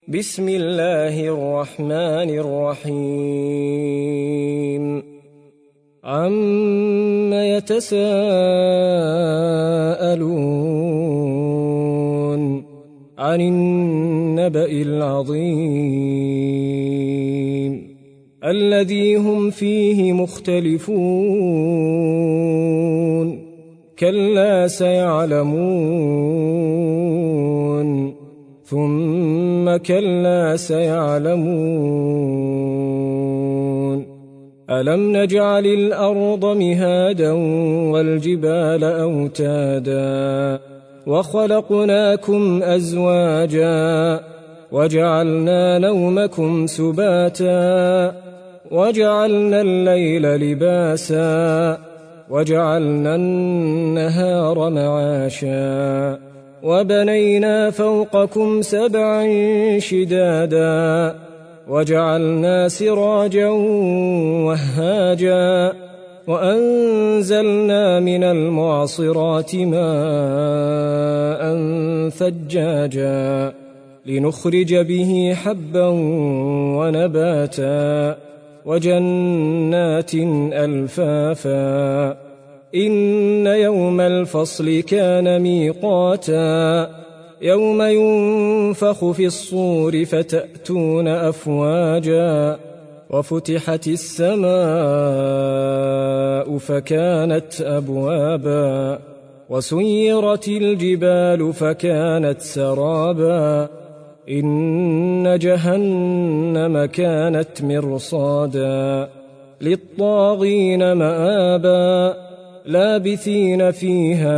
بسم الله الرحمن الرحيم عما يتساءلون عن النبأ العظيم الذي هم فيه مختلفون كلا سيعلمون ثم كلا سيعلمون ألم نجعل الأرض مهادا والجبال أوتادا وخلقناكم أزواجا وجعلنا نومكم سباتا وجعلنا الليل لباسا وجعلنا النهار معاشا وبنينا فوقكم سبعا شدادا وجعلنا سراجا وهاجا وأنزلنا من المعصرات ماء ثجاجا لنخرج به حبا ونباتا وجنات ألفافا إن يوم الفصل كان ميقاتا يوم ينفخ في الصور فتأتون أفواجا وفتحت السماء فكانت أبوابا وسيرت الجبال فكانت سرابا إن جهنم كانت مرصادا للطاغين مآبا لابثين فيها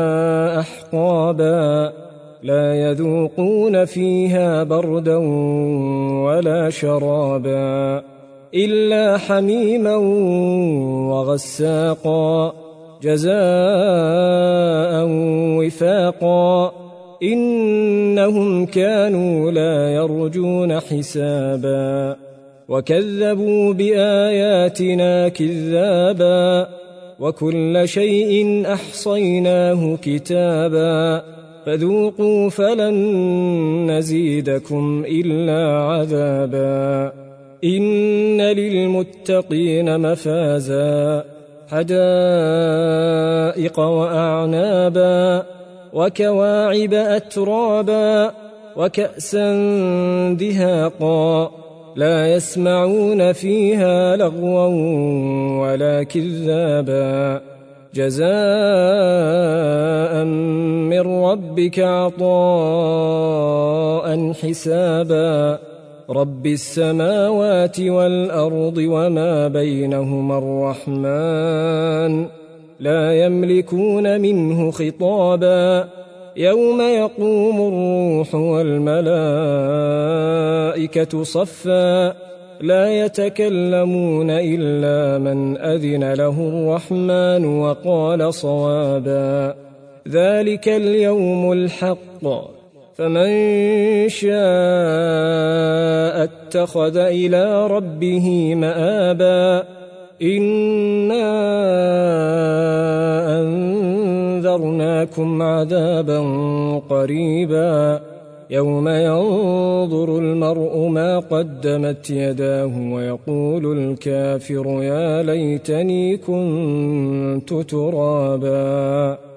أحقابا لا يذوقون فيها بردا ولا شرابا إلا حميما وغساقا جزاء وفاقا إنهم كانوا لا يرجون حسابا وكذبوا بآياتنا كذابا وكل شيء أحصيناه كتابا فذوقوا فلن نزيدكم إلا عذابا إن للمتقين مفازا حدائق وأعنابا وكواعب أترابا وكأسا دهاقا لا يسمعون فيها لغوا ولا كذابا جزاء من ربك عطاء حسابا رب السماوات والأرض وما بينهما الرحمن لا يملكون منه خطابا يوم يقوم الروح والملائكة صفا لا يتكلمون إلا من أذن له الرحمن وقال صوابا ذلك اليوم الحق فمن شاء اتخذ إلى ربه مآبا إنا أنذرناكم عذابا قريبا يوم ينظر المرء ما قدمت يداه ويقول الكافر يا ليتني كنت ترابا